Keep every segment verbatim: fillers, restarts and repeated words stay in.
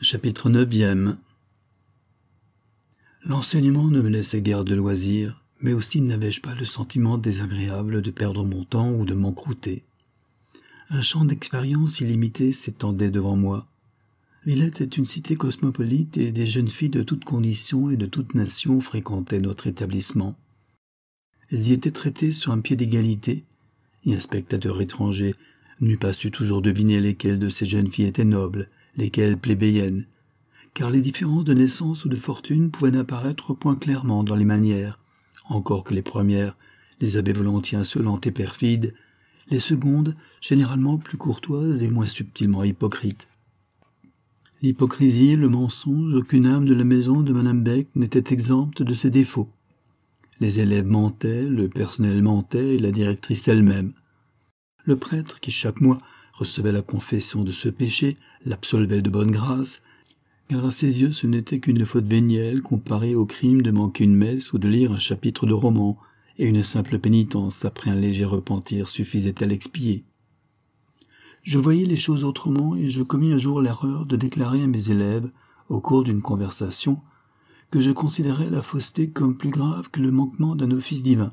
Chapitre neuvième. L'enseignement ne me laissait guère de loisirs, mais aussi n'avais-je pas le sentiment désagréable de perdre mon temps ou de m'encrouter. Un champ d'expérience illimité s'étendait devant moi. Villette est une cité cosmopolite et des jeunes filles de toutes conditions et de toutes nations fréquentaient notre établissement. Elles y étaient traitées sur un pied d'égalité, et un spectateur étranger n'eût pas su toujours deviner lesquelles de ces jeunes filles étaient nobles, lesquelles plébéiennes, car les différences de naissance ou de fortune pouvaient n'apparaître point clairement dans les manières, encore que les premières les avaient volontiers insolentes et perfides, les secondes généralement plus courtoises et moins subtilement hypocrites. L'hypocrisie, le mensonge, aucune âme de la maison de Madame Beck n'était exempte de ces défauts. Les élèves mentaient, le personnel mentait et la directrice elle-même. Le prêtre, qui chaque mois recevait la confession de ce péché, l'absolvait de bonne grâce, car à ses yeux ce n'était qu'une faute vénielle comparée au crime de manquer une messe ou de lire un chapitre de roman, et une simple pénitence après un léger repentir suffisait à l'expier. Je voyais les choses autrement et je commis un jour l'erreur de déclarer à mes élèves, au cours d'une conversation, que je considérais la fausseté comme plus grave que le manquement d'un office divin.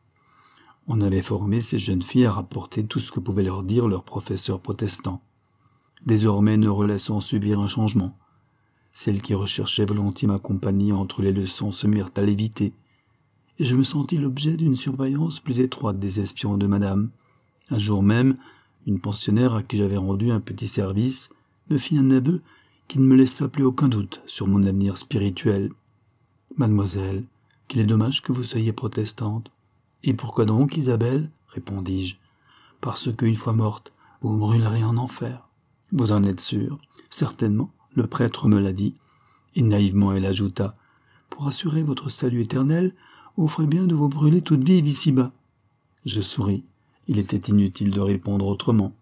On avait formé ces jeunes filles à rapporter tout ce que pouvait leur dire leur professeur protestant. Désormais ne relaissant subir un changement. Celles qui recherchaient volontiers ma compagnie entre les leçons se mirent à l'éviter, et je me sentis l'objet d'une surveillance plus étroite des espions de madame. Un jour même, une pensionnaire à qui j'avais rendu un petit service me fit un aveu qui ne me laissa plus aucun doute sur mon avenir spirituel. « Mademoiselle, qu'il est dommage que vous soyez protestante. »« Et pourquoi donc, Isabelle ?» répondis-je. « Parce qu'une fois morte, vous brûlerez en enfer. »« Vous en êtes sûre ?»« Certainement, le prêtre me l'a dit. » Et naïvement elle ajouta, « Pour assurer votre salut éternel, vous ferez bien de vous brûler toute vive ici-bas. » Je souris. Il était inutile de répondre autrement.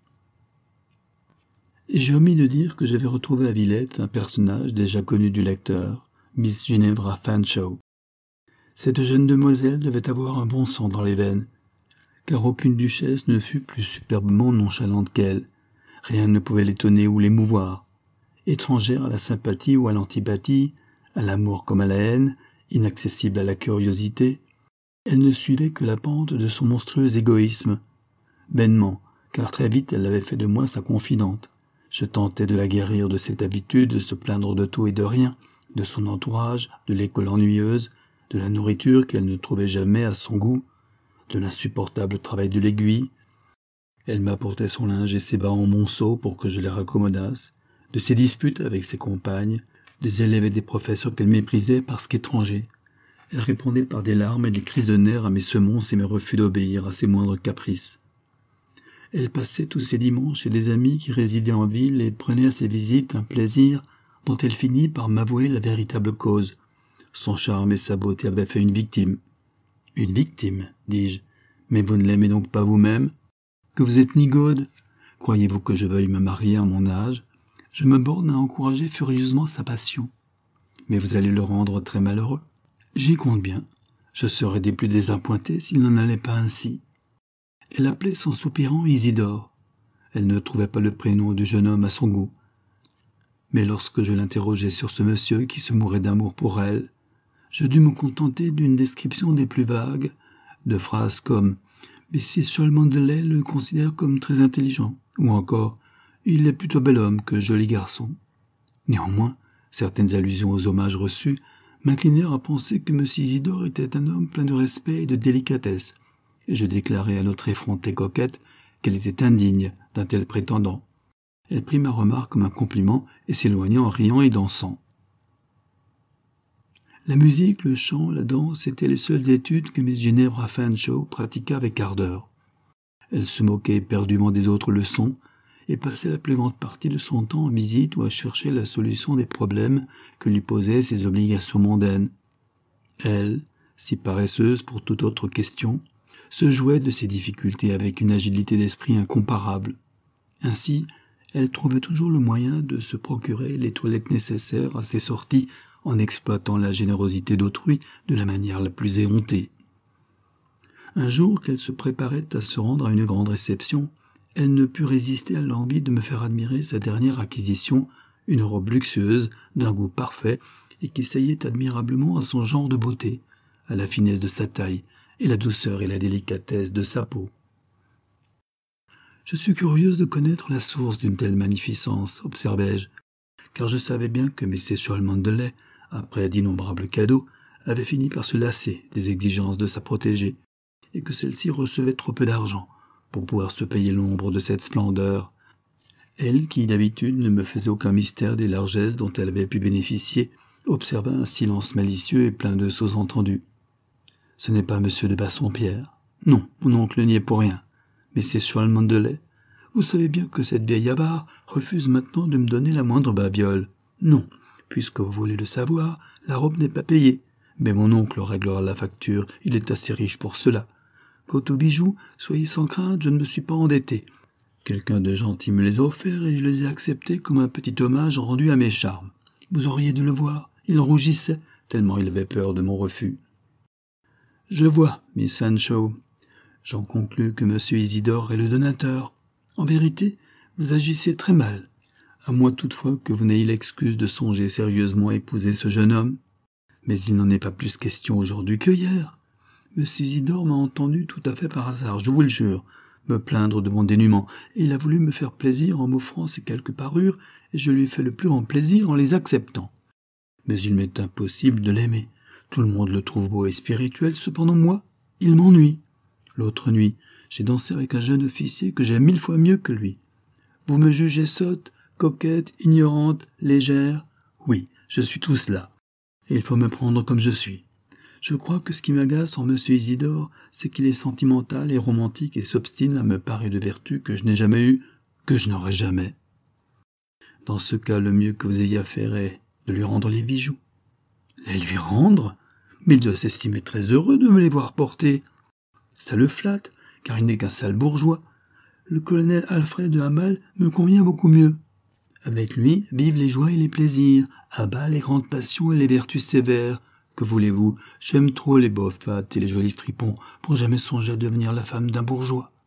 J'ai omis de dire que j'avais retrouvé à Villette un personnage déjà connu du lecteur, Miss Ginevra Fanshawe. Cette jeune demoiselle devait avoir un bon sang dans les veines, car aucune duchesse ne fut plus superbement nonchalante qu'elle. Rien ne pouvait l'étonner ou l'émouvoir. Étrangère à la sympathie ou à l'antipathie, à l'amour comme à la haine, inaccessible à la curiosité, elle ne suivait que la pente de son monstrueux égoïsme. Vainement, car très vite elle avait fait de moi sa confidente. Je tentais de la guérir de cette habitude de se plaindre de tout et de rien, de son entourage, de l'école ennuyeuse, de la nourriture qu'elle ne trouvait jamais à son goût, de l'insupportable travail de l'aiguille. Elle m'apportait son linge et ses bas en monceau pour que je les raccommodasse, de ses disputes avec ses compagnes, des élèves et des professeurs qu'elle méprisait parce qu'étrangers. Elle répondait par des larmes et des crises de nerfs à mes semonces et mes refus d'obéir à ses moindres caprices. Elle passait tous ses dimanches chez des amis qui résidaient en ville et prenait à ses visites un plaisir dont elle finit par m'avouer la véritable cause. Son charme et sa beauté avaient fait une victime. « Une victime, dis-je. Mais vous ne l'aimez donc pas vous-même? Que vous êtes nigaude? Croyez-vous que je veuille me marier à mon âge? Je me borne à encourager furieusement sa passion. Mais vous allez le rendre très malheureux. J'y compte bien. Je serais des plus désappointés s'il n'en allait pas ainsi. » Elle appelait son soupirant Isidore. Elle ne trouvait pas le prénom du jeune homme à son goût. Mais lorsque je l'interrogeai sur ce monsieur qui se mourait d'amour pour elle, je dus me contenter d'une description des plus vagues, de phrases comme « Missus Cholmondeley le considère comme très intelligent » ou encore « Il est plutôt bel homme que joli garçon ». Néanmoins, certaines allusions aux hommages reçus m'inclinèrent à penser que M. Isidore était un homme plein de respect et de délicatesse, et je déclarai à notre effrontée coquette qu'elle était indigne d'un tel prétendant. Elle prit ma remarque comme un compliment et s'éloigna en riant et dansant. La musique, le chant, la danse étaient les seules études que Miss Ginevra Fanshawe pratiqua avec ardeur. Elle se moquait éperdument des autres leçons et passait la plus grande partie de son temps en visite ou à chercher la solution des problèmes que lui posaient ses obligations mondaines. Elle, si paresseuse pour toute autre question, se jouait de ces difficultés avec une agilité d'esprit incomparable. Ainsi, elle trouvait toujours le moyen de se procurer les toilettes nécessaires à ses sorties en exploitant la générosité d'autrui de la manière la plus éhontée. Un jour qu'elle se préparait à se rendre à une grande réception, elle ne put résister à l'envie de me faire admirer sa dernière acquisition, une robe luxueuse, d'un goût parfait, et qui saillait admirablement à son genre de beauté, à la finesse de sa taille, et la douceur et la délicatesse de sa peau. Je suis curieuse de connaître la source d'une telle magnificence, observai-je, car je savais bien que missus Cholmondeley, après d'innombrables cadeaux, avait fini par se lasser des exigences de sa protégée, et que celle-ci recevait trop peu d'argent pour pouvoir se payer l'ombre de cette splendeur. Elle, qui d'habitude ne me faisait aucun mystère des largesses dont elle avait pu bénéficier, observa un silence malicieux et plein de sous-entendus. « Ce n'est pas monsieur de Bassompierre. Non, mon oncle n'y est pour rien. Mais c'est Cholmondeley. Vous savez bien que cette vieille avare refuse maintenant de me donner la moindre babiole. Non, puisque vous voulez le savoir, la robe n'est pas payée. Mais mon oncle réglera la facture, il est assez riche pour cela. Quant aux bijoux, soyez sans crainte, je ne me suis pas endetté. Quelqu'un de gentil me les a offerts et je les ai acceptés comme un petit hommage rendu à mes charmes. Vous auriez dû le voir, il rougissait, tellement il avait peur de mon refus. Je vois, Miss Fanshawe. J'en conclus que M. Isidore est le donateur. En vérité, vous agissez très mal, à moins toutefois que vous n'ayez l'excuse de songer sérieusement à épouser ce jeune homme. Mais il n'en est pas plus question aujourd'hui que hier. M. Isidore m'a entendu tout à fait par hasard, je vous le jure, me plaindre de mon dénuement, et il a voulu me faire plaisir en m'offrant ces quelques parures, et je lui ai fait le plus grand plaisir en les acceptant. Mais il m'est impossible de l'aimer. Tout le monde le trouve beau et spirituel, cependant moi, il m'ennuie. L'autre nuit, j'ai dansé avec un jeune officier que j'aime mille fois mieux que lui. Vous me jugez sotte, coquette, ignorante, légère. Oui, je suis tout cela. Et il faut me prendre comme je suis. Je crois que ce qui m'agace en M. Isidore, c'est qu'il est sentimental et romantique et s'obstine à me parer de vertus que je n'ai jamais eues, que je n'aurai jamais. Dans ce cas, le mieux que vous ayez à faire est de lui rendre les bijoux. Les lui rendre? Mais il doit s'estimer très heureux de me les voir porter. Ça le flatte, car il n'est qu'un sale bourgeois. Le colonel Alfred de Hamal me convient beaucoup mieux. Avec lui vivent les joies et les plaisirs, à bas les grandes passions et les vertus sévères. Que voulez-vous, j'aime trop les beaufs fats et les jolis fripons pour jamais songer à devenir la femme d'un bourgeois.